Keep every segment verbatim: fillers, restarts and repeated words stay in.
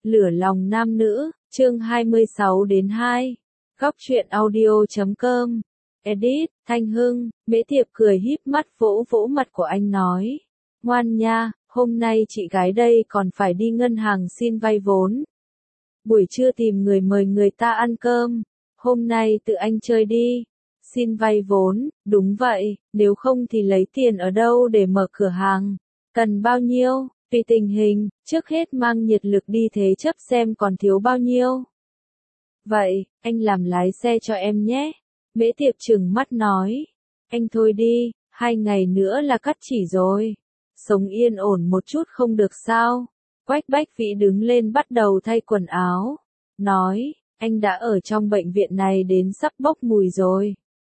Lửa lòng nam nữ, chương hai mươi sáu đến hai. Góc truyện audio chấm com. Edit, Thanh Hưng. Mễ Tiệp cười híp mắt vỗ vỗ mặt của anh nói. Ngoan nha, hôm nay chị gái đây còn phải đi ngân hàng xin vay vốn. Buổi trưa tìm người mời người ta ăn cơm. Hôm nay tự anh chơi đi. Xin vay vốn, đúng vậy, nếu không thì lấy tiền ở đâu để mở cửa hàng. Cần bao nhiêu? Tùy tình hình, trước hết mang nhiệt lực đi thế chấp xem còn thiếu bao nhiêu. Vậy, anh làm lái xe cho em nhé. Mễ Tiệp trừng mắt nói. Anh thôi đi, hai ngày nữa là cắt chỉ rồi. Sống yên ổn một chút không được sao? Quách Bách Vĩ đứng lên bắt đầu thay quần áo. Nói, anh đã ở trong bệnh viện này đến sắp bốc mùi rồi.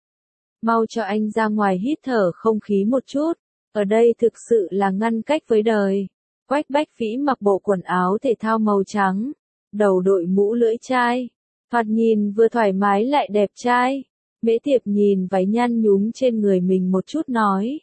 Mau cho anh ra ngoài hít thở không khí một chút. Ở đây thực sự là ngăn cách với đời. Quách Bách Vĩ mặc bộ quần áo thể thao màu trắng, đầu đội mũ lưỡi chai, thoạt nhìn vừa thoải mái lại đẹp trai. Mễ Tiệp nhìn váy nhăn nhúm trên người mình một chút nói.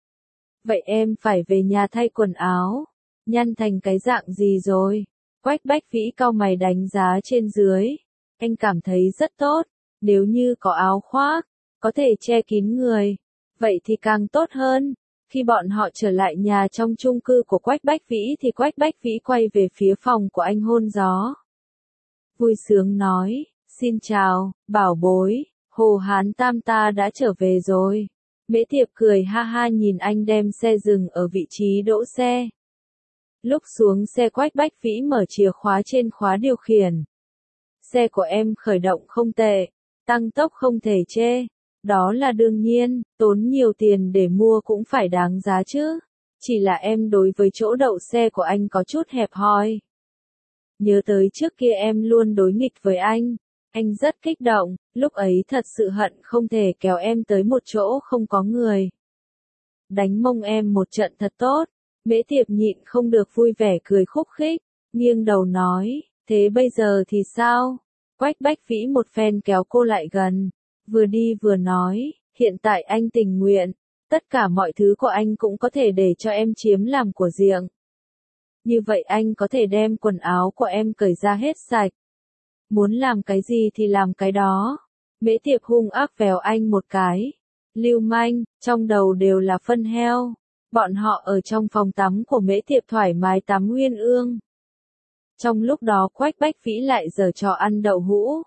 Vậy em phải về nhà thay quần áo, nhăn thành cái dạng gì rồi? Quách Bách Vĩ cau mày đánh giá trên dưới. Anh cảm thấy rất tốt, nếu như có áo khoác, có thể che kín người, vậy thì càng tốt hơn. Khi bọn họ trở lại nhà trong chung cư của Quách Bách Vĩ thì Quách Bách Vĩ quay về phía phòng của anh hôn gió. Vui sướng nói, xin chào, bảo bối, Hồ Hán Tam ta đã trở về rồi. Mễ Tiệp cười ha ha nhìn anh đem xe dừng ở vị trí đỗ xe. Lúc xuống xe Quách Bách Vĩ mở chìa khóa trên khóa điều khiển. Xe của em khởi động không tệ, tăng tốc không thể chê. Đó là đương nhiên, tốn nhiều tiền để mua cũng phải đáng giá chứ. Chỉ là em đối với chỗ đậu xe của anh có chút hẹp hòi. Nhớ tới trước kia em luôn đối nghịch với anh. Anh rất kích động, lúc ấy thật sự hận không thể kéo em tới một chỗ không có người. Đánh mông em một trận thật tốt. Mễ Tiệp nhịn không được vui vẻ cười khúc khích, nghiêng đầu nói, thế bây giờ thì sao? Quách Bách Vĩ một phen kéo cô lại gần. Vừa đi vừa nói, hiện tại anh tình nguyện, tất cả mọi thứ của anh cũng có thể để cho em chiếm làm của riêng. Như vậy anh có thể đem quần áo của em cởi ra hết sạch. Muốn làm cái gì thì làm cái đó. Mễ Tiệp hung ác vèo anh một cái. Lưu manh, trong đầu đều là phân heo. Bọn họ ở trong phòng tắm của Mễ Tiệp thoải mái tắm nguyên ương. Trong lúc đó Quách Bách Vĩ lại giở trò ăn đậu hũ.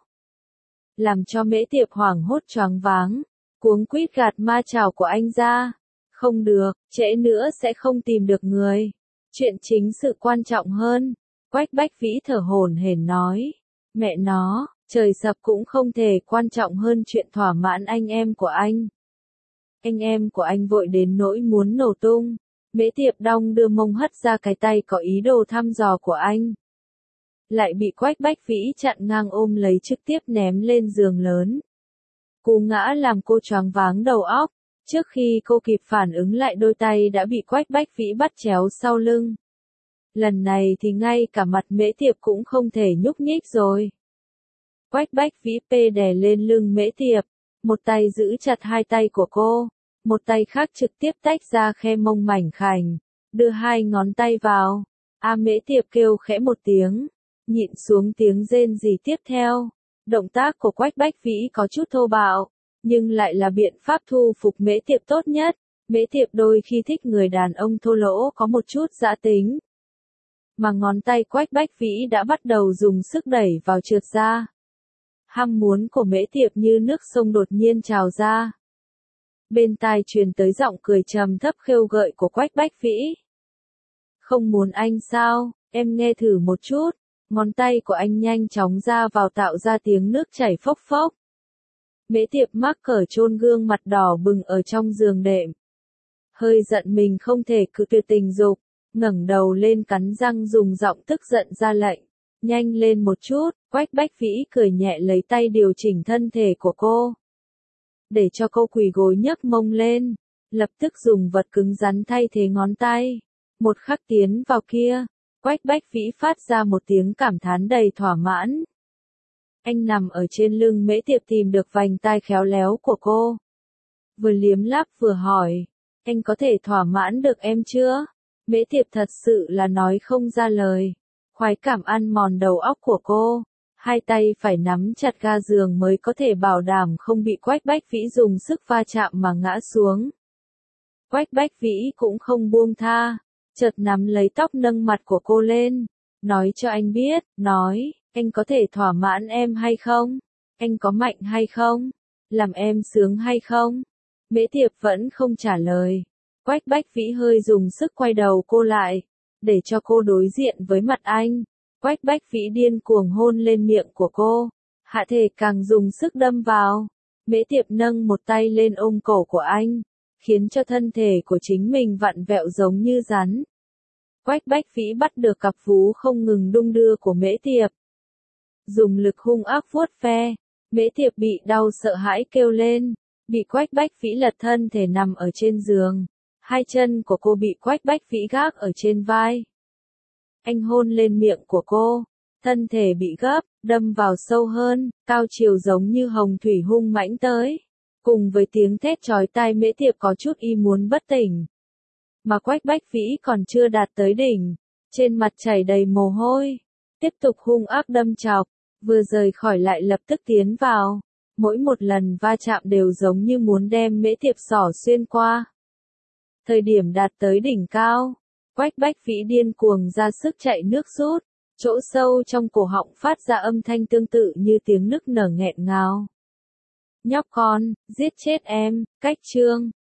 Làm cho Mễ Tiệp hoảng hốt choáng váng, cuống quýt gạt ma chảo của anh ra. Không được, trễ nữa sẽ không tìm được người. Chuyện chính sự quan trọng hơn. Quách Bách Vĩ thở hổn hển nói. Mẹ nó, trời sập cũng không thể quan trọng hơn chuyện thỏa mãn anh em của anh. Anh em của anh vội đến nỗi muốn nổ tung. Mễ Tiệp đong đưa mông hất ra cái tay có ý đồ thăm dò của anh. Lại bị Quách Bách Vĩ chặn ngang ôm lấy trực tiếp ném lên giường lớn. Cú ngã làm cô choáng váng đầu óc, trước khi cô kịp phản ứng lại đôi tay đã bị Quách Bách Vĩ bắt chéo sau lưng. Lần này thì ngay cả mặt Mễ Tiệp cũng không thể nhúc nhích rồi. Quách Bách Vĩ pê đè lên lưng Mễ Tiệp, một tay giữ chặt hai tay của cô, một tay khác trực tiếp tách ra khe mông mảnh khảnh, đưa hai ngón tay vào. A Mễ Tiệp kêu khẽ một tiếng. Nhịn xuống tiếng rên rỉ tiếp theo. Động tác của Quách Bách Vĩ có chút thô bạo, nhưng lại là biện pháp thu phục Mễ Tiệp tốt nhất. Mễ Tiệp đôi khi thích người đàn ông thô lỗ có một chút dã tính. Mà ngón tay Quách Bách Vĩ đã bắt đầu dùng sức đẩy vào trượt ra. Ham muốn của Mễ Tiệp như nước sông đột nhiên trào ra. Bên tai truyền tới giọng cười trầm thấp khêu gợi của Quách Bách Vĩ. Không muốn anh sao, em nghe thử một chút. Ngón tay của anh nhanh chóng ra vào tạo ra tiếng nước chảy phốc phốc. Mễ Tiệp mắc cỡ chôn gương mặt đỏ bừng ở trong giường đệm. Hơi giận mình không thể cự tuyệt tình dục, ngẩng đầu lên cắn răng dùng giọng tức giận ra lệnh. Nhanh lên một chút, Quách Bách Vĩ cười nhẹ lấy tay điều chỉnh thân thể của cô. Để cho cô quỳ gối nhấc mông lên, lập tức dùng vật cứng rắn thay thế ngón tay. Một khắc tiến vào kia. Quách Bách Vĩ phát ra một tiếng cảm thán đầy thỏa mãn. Anh nằm ở trên lưng Mễ Tiệp tìm được vành tai khéo léo của cô. Vừa liếm láp vừa hỏi, anh có thể thỏa mãn được em chưa? Mễ Tiệp thật sự là nói không ra lời. Khoái cảm ăn mòn đầu óc của cô. Hai tay phải nắm chặt ga giường mới có thể bảo đảm không bị Quách Bách Vĩ dùng sức va chạm mà ngã xuống. Quách Bách Vĩ cũng không buông tha, chợt nắm lấy tóc nâng mặt của cô lên, nói cho anh biết, nói, anh có thể thỏa mãn em hay không? Anh có mạnh hay không? Làm em sướng hay không? Mễ Tiệp vẫn không trả lời. Quách Bách Vĩ hơi dùng sức quay đầu cô lại, để cho cô đối diện với mặt anh. Quách Bách Vĩ điên cuồng hôn lên miệng của cô, hạ thể càng dùng sức đâm vào. Mễ Tiệp nâng một tay lên ôm cổ của anh, khiến cho thân thể của chính mình vặn vẹo giống như rắn. Quách Bách Vĩ bắt được cặp vú không ngừng đung đưa của Mễ Tiệp, dùng lực hung ác vuốt ve. Mễ Tiệp bị đau sợ hãi kêu lên, bị Quách Bách Vĩ lật thân thể nằm ở trên giường. Hai chân của cô bị Quách Bách Vĩ gác ở trên vai. Anh hôn lên miệng của cô, thân thể bị gấp, đâm vào sâu hơn, cao chiều giống như hồng thủy hung mãnh tới. Cùng với tiếng thét chói tai, Mễ Tiệp có chút y muốn bất tỉnh. Mà Quách Bách Vĩ còn chưa đạt tới đỉnh, trên mặt chảy đầy mồ hôi, tiếp tục hung ác đâm chọc, vừa rời khỏi lại lập tức tiến vào. Mỗi một lần va chạm đều giống như muốn đem Mễ Tiệp xỏ xuyên qua. Thời điểm đạt tới đỉnh cao, Quách Bách Vĩ điên cuồng ra sức chạy nước rút, chỗ sâu trong cổ họng phát ra âm thanh tương tự như tiếng nức nở nghẹn ngào. Nhóc con, giết chết em, cách chương.